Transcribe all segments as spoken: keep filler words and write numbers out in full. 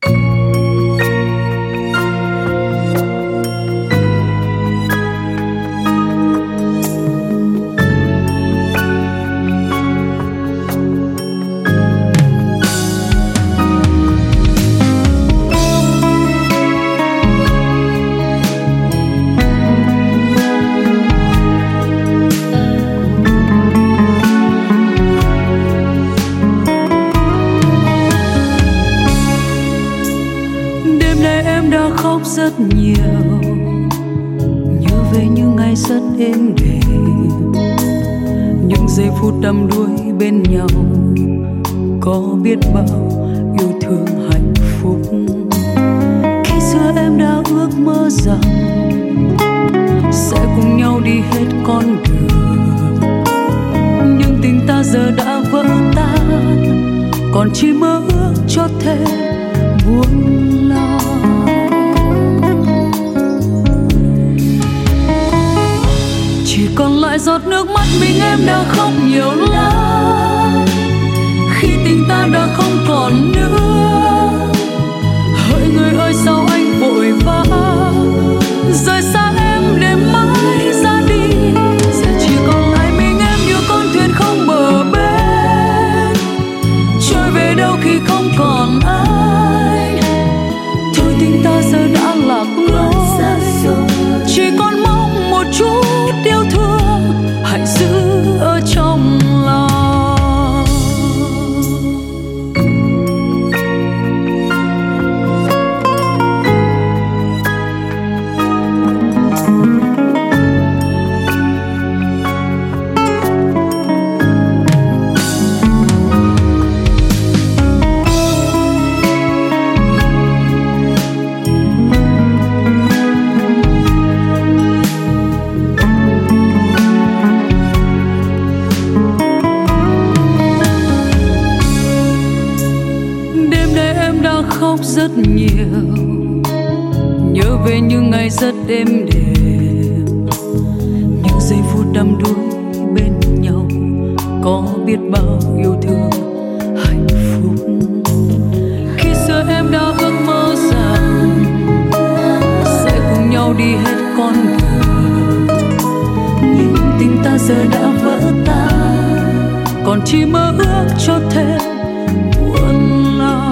Rất nhiều nhớ về những ngày rất êm đềm, những giây phút đắm đuối bên nhau, có biết bao yêu thương hạnh phúc. Khi xưa em đã ước mơ rằng sẽ cùng nhau đi hết con đường, nhưng tình ta giờ đã vỡ tan, còn chỉ mơ ước cho thêm buồn lo. Chỉ còn lại giọt nước mắt mình em đã khóc nhiều lắm, khi tình ta đã không còn nữa. Hỡi người ơi sao anh vội vã rời xa em để mãi ra đi. Giờ chỉ còn lại mình em như con thuyền không bờ bến, trôi về đâu khi không còn ai. Thôi tình ta giờ đã lạc lối, chỉ còn mong một chút yêu thương hãy giữ ở trong lòng. Khóc rất nhiều, nhớ về những ngày rất êm đềm, những giây phút đắm đuối bên nhau, có biết bao yêu thương hạnh phúc. Khi xưa em đã ước mơ rằng sẽ cùng nhau đi hết con đường, nhưng tình ta giờ đã vỡ tan, còn chỉ mơ ước cho thêm buồn lo.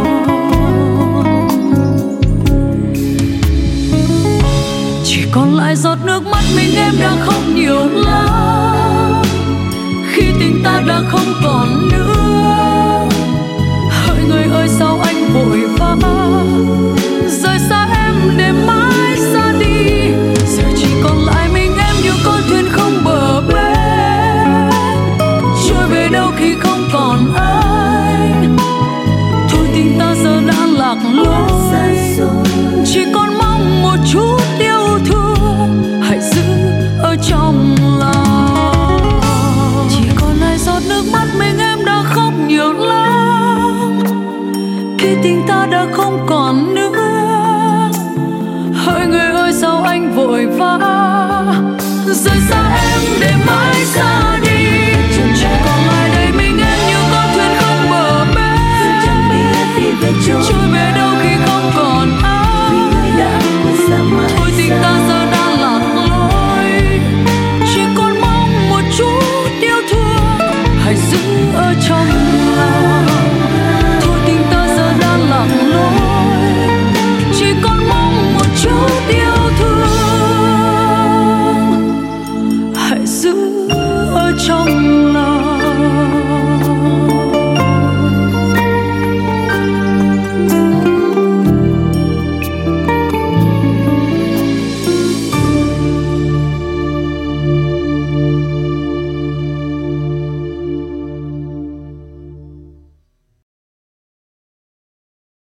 Còn lại giọt nước mắt mình em đã khóc nhiều lắm, khi tình ta đã không còn nữa. Hỡi người ơi sao anh vội vã rời xa em để mãi ra đi. Giờ chỉ còn lại mình em như con thuyền không bờ bến, trôi về đâu khi không còn ai. Thôi tình ta giờ đã lạc lối, chỉ còn mong một chút yêu thương hãy giữ ở trong lòng. Chỉ còn lại giọt nước mắt mình em đã khóc nhiều lắm, khi tình ta đã không còn nữa. Hỡi người ơi sao anh vội vã rời xa em để mãi xa đi. Chỉ còn lại đây mình em như con thuyền không bờ bến, trôi về đâu khi không còn ai. Thôi tình ta giờ đã lạc lối, chỉ còn mong một chút yêu thương hãy giữ ở trong lòng. Thôi tình ta giờ đã lạc lối, chỉ còn mong một chút yêu thương hãy giữ ở trong